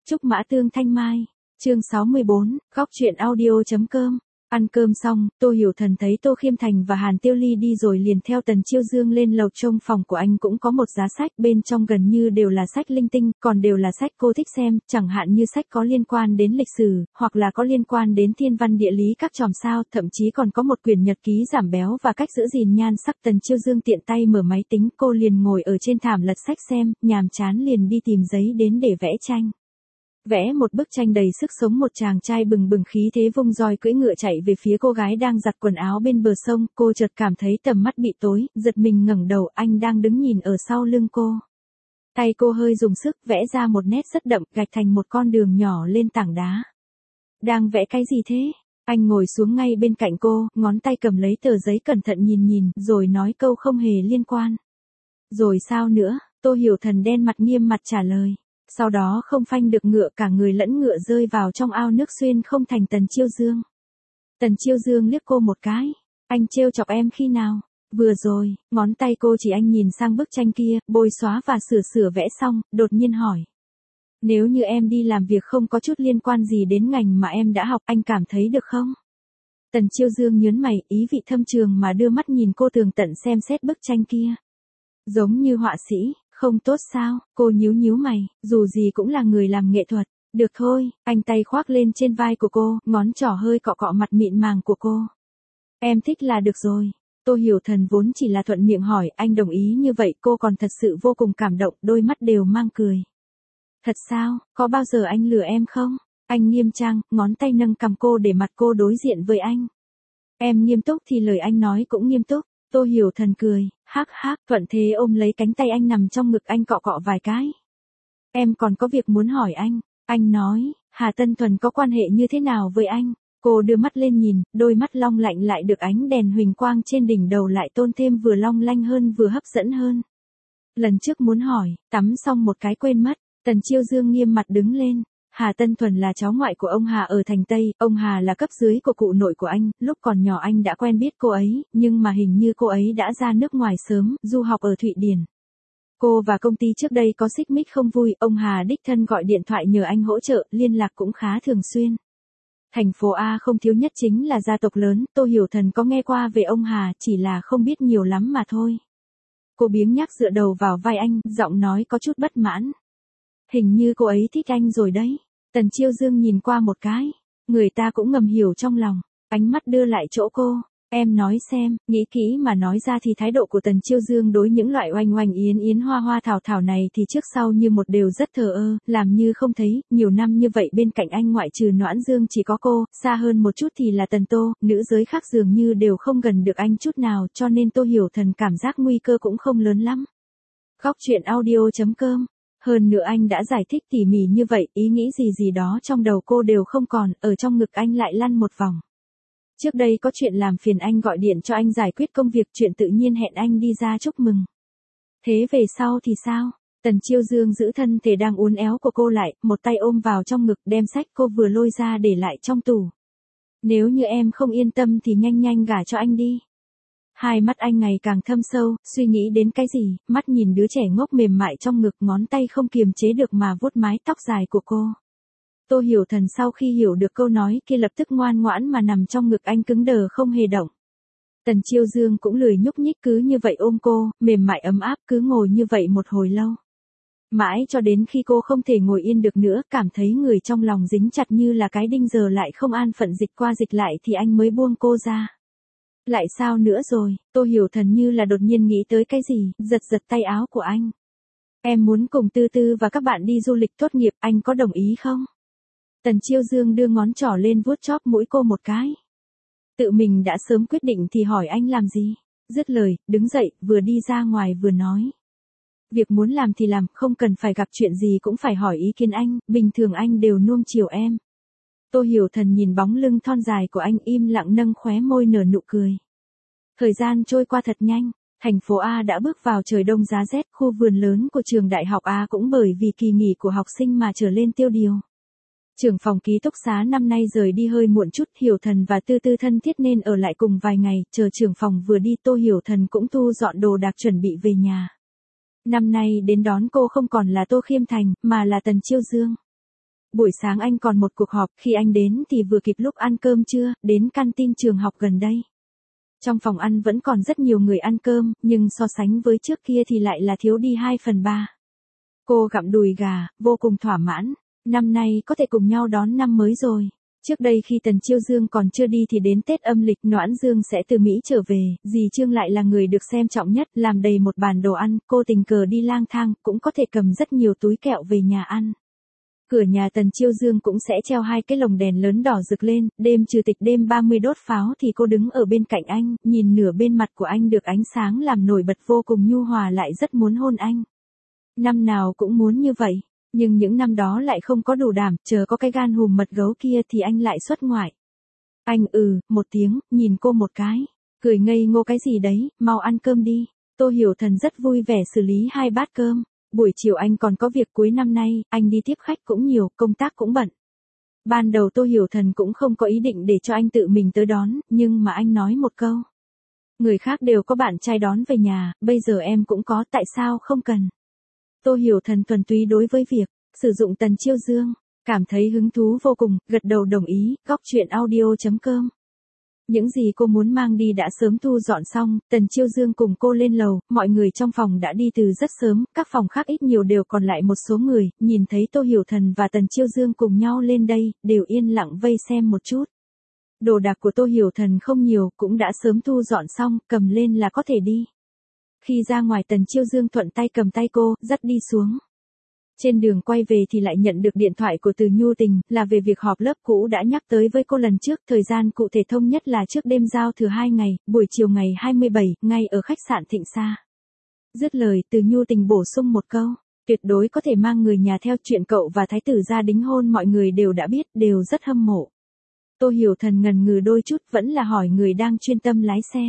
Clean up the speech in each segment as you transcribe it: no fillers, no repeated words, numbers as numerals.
Trúc Mã Tương Thanh Mai, chương 64, góc truyện audio.com. Ăn cơm xong, Tô Hiểu Thần thấy Tô Khiêm Thành và Hàn Tiêu Ly đi rồi liền theo Tần Chiêu Dương lên lầu trông phòng của anh cũng có một giá sách, bên trong gần như đều là sách linh tinh, còn đều là sách cô thích xem, chẳng hạn như sách có liên quan đến lịch sử, hoặc là có liên quan đến thiên văn địa lý các chòm sao, thậm chí còn có một quyển nhật ký giảm béo và cách giữ gìn nhan sắc. Tần Chiêu Dương tiện tay mở máy tính, cô liền ngồi ở trên thảm lật sách xem, nhàm chán liền đi tìm giấy đến để vẽ tranh. Vẽ một bức tranh đầy sức sống, một chàng trai bừng bừng khí thế vung roi cưỡi ngựa chạy về phía cô gái đang giặt quần áo bên bờ sông, cô chợt cảm thấy tầm mắt bị tối, giật mình ngẩng đầu, anh đang đứng nhìn ở sau lưng cô. Tay cô hơi dùng sức vẽ ra một nét rất đậm, gạch thành một con đường nhỏ lên tảng đá. Đang vẽ cái gì thế? Anh ngồi xuống ngay bên cạnh cô, ngón tay cầm lấy tờ giấy cẩn thận nhìn, rồi nói câu không hề liên quan. Rồi sao nữa? Tô Hiểu Thần đen mặt nghiêm mặt trả lời. Sau đó không phanh được ngựa, cả người lẫn ngựa rơi vào trong ao nước xuyên không thành. Tần Chiêu Dương. Tần Chiêu Dương liếc cô một cái. Anh trêu chọc em khi nào? Vừa rồi. Ngón tay cô chỉ anh nhìn sang bức tranh kia, bôi xóa và sửa vẽ xong, đột nhiên hỏi. Nếu như em đi làm việc không có chút liên quan gì đến ngành mà em đã học, anh cảm thấy được không? Tần Chiêu Dương nhớn mày, ý vị thâm trường mà đưa mắt nhìn cô tường tận xem xét bức tranh kia. Giống như họa sĩ. Không tốt sao? Cô nhíu mày, dù gì cũng là người làm nghệ thuật. Được thôi, anh tay khoác lên trên vai của cô, ngón trỏ hơi cọ cọ mặt mịn màng của cô. Em thích là được rồi. Tô Hiểu Thần vốn chỉ là thuận miệng hỏi, anh đồng ý như vậy, cô còn thật sự vô cùng cảm động, đôi mắt đều mang cười. Thật sao, có bao giờ anh lừa em không? Anh nghiêm trang, ngón tay nâng cằm cô để mặt cô đối diện với anh. Em nghiêm túc thì lời anh nói cũng nghiêm túc. Tô Hiểu Thần cười, hắc, thuận thế ôm lấy cánh tay anh nằm trong ngực anh cọ cọ vài cái. Em còn có việc muốn hỏi anh nói, Hà Tân Thuần có quan hệ như thế nào với anh? Cô đưa mắt lên nhìn, đôi mắt long lạnh lại được ánh đèn huỳnh quang trên đỉnh đầu lại tôn thêm, vừa long lanh hơn vừa hấp dẫn hơn. Lần trước muốn hỏi, tắm xong một cái quên mất. Tần Chiêu Dương nghiêm mặt đứng lên. Hà Tân Thuần là cháu ngoại của ông Hà ở thành Tây, ông Hà là cấp dưới của cụ nội của anh, lúc còn nhỏ anh đã quen biết cô ấy, nhưng mà hình như cô ấy đã ra nước ngoài sớm, du học ở Thụy Điển. Cô và công ty trước đây có xích mích không vui, ông Hà đích thân gọi điện thoại nhờ anh hỗ trợ, liên lạc cũng khá thường xuyên. Thành phố A không thiếu nhất chính là gia tộc lớn, Tô Hiểu Thần có nghe qua về ông Hà, chỉ là không biết nhiều lắm mà thôi. Cô biếng nhác dựa đầu vào vai anh, giọng nói có chút bất mãn. Hình như cô ấy thích anh rồi đấy. Tần Chiêu Dương nhìn qua một cái. Người ta cũng ngầm hiểu trong lòng. Ánh mắt đưa lại chỗ cô. Em nói xem, nghĩ kỹ mà nói ra thì thái độ của Tần Chiêu Dương đối những loại oanh oanh yến hoa thảo này thì trước sau như một đều rất thờ ơ, làm như không thấy. Nhiều năm như vậy bên cạnh anh ngoại trừ Noãn Dương chỉ có cô, xa hơn một chút thì là Tần Tô, nữ giới khác dường như đều không gần được anh chút nào, cho nên Tô Hiểu Thần cảm giác nguy cơ cũng không lớn lắm. Góc truyện audio.com. Hơn nữa anh đã giải thích tỉ mỉ như vậy, ý nghĩ gì đó trong đầu cô đều không còn, ở trong ngực anh lại lăn một vòng. Trước đây có chuyện làm phiền anh gọi điện cho anh giải quyết công việc, chuyện tự nhiên hẹn anh đi ra chúc mừng. Thế về sau thì sao? Tần Chiêu Dương giữ thân thể đang uốn éo của cô lại, một tay ôm vào trong ngực, đem sách cô vừa lôi ra để lại trong tủ. Nếu như em không yên tâm thì nhanh gả cho anh đi. Hai mắt anh ngày càng thâm sâu, suy nghĩ đến cái gì, mắt nhìn đứa trẻ ngốc mềm mại trong ngực, ngón tay không kiềm chế được mà vuốt mái tóc dài của cô. Tô Hiểu Thần sau khi hiểu được câu nói kia lập tức ngoan ngoãn mà nằm trong ngực anh cứng đờ không hề động. Tần Chiêu Dương cũng lười nhúc nhích, cứ như vậy ôm cô, mềm mại ấm áp, cứ ngồi như vậy một hồi lâu. Mãi cho đến khi cô không thể ngồi yên được nữa, cảm thấy người trong lòng dính chặt như là cái đinh giờ lại không an phận dịch qua dịch lại thì anh mới buông cô ra. Lại sao nữa rồi? Tô Hiểu Thần như là đột nhiên nghĩ tới cái gì, giật tay áo của anh. Em muốn cùng Tư Tư và các bạn đi du lịch tốt nghiệp, anh có đồng ý không? Tần Chiêu Dương đưa ngón trỏ lên vuốt chóp mũi cô một cái. Tự mình đã sớm quyết định thì hỏi anh làm gì? Dứt lời, đứng dậy, vừa đi ra ngoài vừa nói. Việc muốn làm thì làm, không cần phải gặp chuyện gì cũng phải hỏi ý kiến anh, bình thường anh đều nuông chiều em. Tô Hiểu Thần nhìn bóng lưng thon dài của anh im lặng nâng khóe môi nở nụ cười. Thời gian trôi qua thật nhanh, thành phố A đã bước vào trời đông giá rét, khu vườn lớn của trường đại học A cũng bởi vì kỳ nghỉ của học sinh mà trở lên tiêu điều. Trưởng phòng ký túc xá năm nay rời đi hơi muộn chút, Hiểu Thần và Tư Tư thân thiết nên ở lại cùng vài ngày, chờ trưởng phòng vừa đi Tô Hiểu Thần cũng thu dọn đồ đạc chuẩn bị về nhà. Năm nay đến đón cô không còn là Tô Khiêm Thành, mà là Tần Chiêu Dương. Buổi sáng anh còn một cuộc họp, khi anh đến thì vừa kịp lúc ăn cơm trưa, đến canteen trường học gần đây. Trong phòng ăn vẫn còn rất nhiều người ăn cơm, nhưng so sánh với trước kia thì lại là thiếu đi 2/3. Cô gặm đùi gà, vô cùng thỏa mãn. Năm nay có thể cùng nhau đón năm mới rồi. Trước đây khi Tần Chiêu Dương còn chưa đi thì đến Tết âm lịch Noãn Dương sẽ từ Mỹ trở về, dì Trương lại là người được xem trọng nhất, làm đầy một bàn đồ ăn, cô tình cờ đi lang thang, cũng có thể cầm rất nhiều túi kẹo về nhà ăn. Cửa nhà Tần Chiêu Dương cũng sẽ treo 2 cái lồng đèn lớn đỏ rực lên, đêm trừ tịch đêm 30 đốt pháo thì cô đứng ở bên cạnh anh, nhìn nửa bên mặt của anh được ánh sáng làm nổi bật vô cùng nhu hòa lại rất muốn hôn anh. Năm nào cũng muốn như vậy, nhưng những năm đó lại không có đủ đảm, chờ có cái gan hùm mật gấu kia thì anh lại xuất ngoại. Anh một tiếng, nhìn cô một cái, cười ngây ngô cái gì đấy, mau ăn cơm đi. Tô Hiểu Thần rất vui vẻ xử lý 2 bát cơm. Buổi chiều anh còn có việc cuối năm nay, anh đi tiếp khách cũng nhiều, công tác cũng bận. Ban đầu Tô Hiểu Thần cũng không có ý định để cho anh tự mình tới đón, nhưng mà anh nói một câu. Người khác đều có bạn trai đón về nhà, bây giờ em cũng có, tại sao không cần? Tô Hiểu Thần thuần túy đối với việc sử dụng Tần Chiêu Dương, cảm thấy hứng thú vô cùng, gật đầu đồng ý. Góc truyện audio.com. Những gì cô muốn mang đi đã sớm thu dọn xong, Tần Chiêu Dương cùng cô lên lầu, mọi người trong phòng đã đi từ rất sớm, các phòng khác ít nhiều đều còn lại một số người, nhìn thấy Tô Hiểu Thần và Tần Chiêu Dương cùng nhau lên đây, đều yên lặng vây xem một chút. Đồ đạc của Tô Hiểu Thần không nhiều, cũng đã sớm thu dọn xong, cầm lên là có thể đi. Khi ra ngoài Tần Chiêu Dương thuận tay cầm tay cô, dắt đi xuống. Trên đường quay về thì lại nhận được điện thoại của Từ Nhu Tình, là về việc họp lớp cũ đã nhắc tới với cô lần trước, thời gian cụ thể thông nhất là trước đêm giao thừa 2 ngày, buổi chiều ngày 27, ngay ở khách sạn Thịnh Sa. Dứt lời, Từ Nhu Tình bổ sung một câu, tuyệt đối có thể mang người nhà theo, chuyện cậu và thái tử gia đính hôn mọi người đều đã biết, đều rất hâm mộ. Tô Hiểu Thần ngần ngừ đôi chút, vẫn là hỏi người đang chuyên tâm lái xe.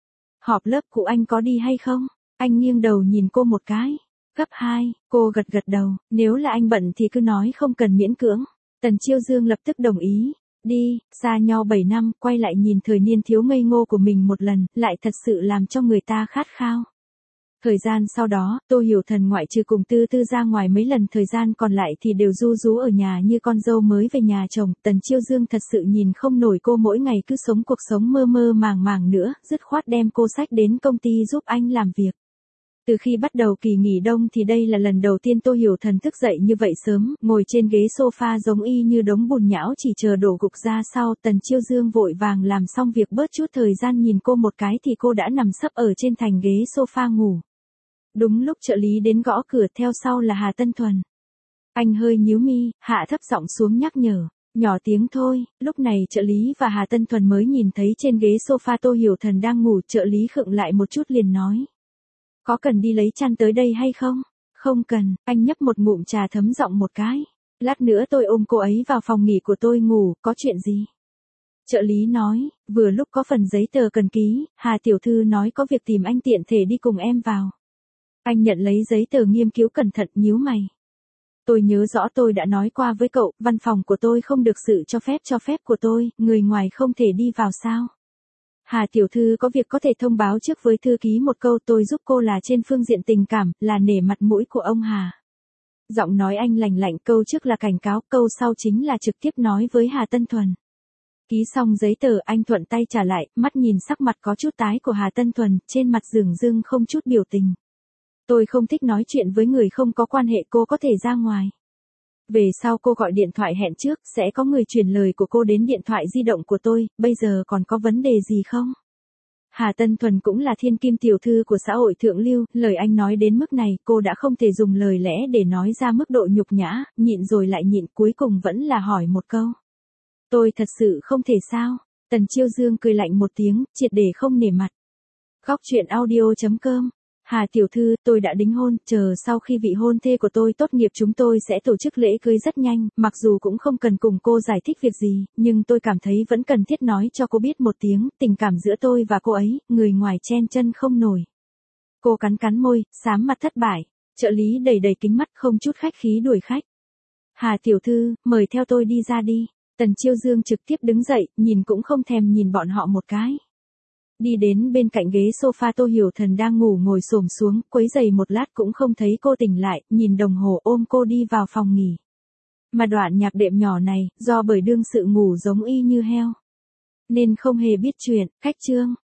Họp lớp cũ anh có đi hay không? Anh nghiêng đầu nhìn cô một cái. Cấp 2, cô gật gật đầu, nếu là anh bận thì cứ nói không cần miễn cưỡng. Tần Chiêu Dương lập tức đồng ý. Đi, xa nhau 7 năm, quay lại nhìn thời niên thiếu ngây ngô của mình một lần, lại thật sự làm cho người ta khát khao. Thời gian sau đó, Tô Hiểu Thần ngoại trừ cùng Tư Tư ra ngoài mấy lần, thời gian còn lại thì đều ru rú ở nhà như con dâu mới về nhà chồng. Tần Chiêu Dương thật sự nhìn không nổi cô mỗi ngày cứ sống cuộc sống mơ mơ màng màng nữa, dứt khoát đem cô xách đến công ty giúp anh làm việc. Từ khi bắt đầu kỳ nghỉ đông thì đây là lần đầu tiên Tô Hiểu Thần thức dậy như vậy sớm, ngồi trên ghế sofa giống y như đống bùn nhão chỉ chờ đổ gục ra sau. Tần Chiêu Dương vội vàng làm xong việc bớt chút thời gian nhìn cô một cái thì cô đã nằm sấp ở trên thành ghế sofa ngủ. Đúng lúc trợ lý đến gõ cửa, theo sau là Hà Tân Thuần. Anh hơi nhíu mi, hạ thấp giọng xuống nhắc nhở, nhỏ tiếng thôi. Lúc này trợ lý và Hà Tân Thuần mới nhìn thấy trên ghế sofa Tô Hiểu Thần đang ngủ, trợ lý khựng lại một chút liền nói. Có cần đi lấy chăn tới đây hay không? Không cần, anh nhấp một ngụm trà thấm giọng một cái. Lát nữa tôi ôm cô ấy vào phòng nghỉ của tôi ngủ, có chuyện gì? Trợ lý nói, vừa lúc có phần giấy tờ cần ký, Hà tiểu thư nói có việc tìm anh tiện thể đi cùng em vào. Anh nhận lấy giấy tờ nghiên cứu cẩn thận, nhíu mày. Tôi nhớ rõ tôi đã nói qua với cậu, văn phòng của tôi không được sự cho phép của tôi, người ngoài không thể đi vào sao? Hà tiểu thư có việc có thể thông báo trước với thư ký một câu, tôi giúp cô là trên phương diện tình cảm, là nể mặt mũi của ông Hà. Giọng nói anh lành lạnh, câu trước là cảnh cáo, câu sau chính là trực tiếp nói với Hà Tân Thuần. Ký xong giấy tờ, anh thuận tay trả lại, mắt nhìn sắc mặt có chút tái của Hà Tân Thuần, trên mặt dửng dưng không chút biểu tình. Tôi không thích nói chuyện với người không có quan hệ, cô có thể ra ngoài. Về sau cô gọi điện thoại hẹn trước, sẽ có người truyền lời của cô đến điện thoại di động của tôi, bây giờ còn có vấn đề gì không? Hà Tân Thuần cũng là thiên kim tiểu thư của xã hội thượng lưu, lời anh nói đến mức này, cô đã không thể dùng lời lẽ để nói ra mức độ nhục nhã, nhịn rồi lại nhịn, cuối cùng vẫn là hỏi một câu. Tôi thật sự không thể sao? Tần Chiêu Dương cười lạnh một tiếng, triệt để không nể mặt. Góc truyện audio.com. Hà tiểu thư, tôi đã đính hôn, chờ sau khi vị hôn thê của tôi tốt nghiệp chúng tôi sẽ tổ chức lễ cưới rất nhanh, mặc dù cũng không cần cùng cô giải thích việc gì, nhưng tôi cảm thấy vẫn cần thiết nói cho cô biết một tiếng, tình cảm giữa tôi và cô ấy, người ngoài chen chân không nổi. Cô cắn cắn môi, xám mặt thất bại, trợ lý đầy đầy kính mắt không chút khách khí đuổi khách. Hà tiểu thư, mời theo tôi đi ra đi. Tần Chiêu Dương trực tiếp đứng dậy, nhìn cũng không thèm nhìn bọn họ một cái. Đi đến bên cạnh ghế sofa Tô Hiểu Thần đang ngủ ngồi xổm xuống, quấy giày một lát cũng không thấy cô tỉnh lại, nhìn đồng hồ ôm cô đi vào phòng nghỉ. Mà đoạn nhạc đệm nhỏ này, do bởi đương sự ngủ giống y như heo, nên không hề biết chuyện, khách Trương.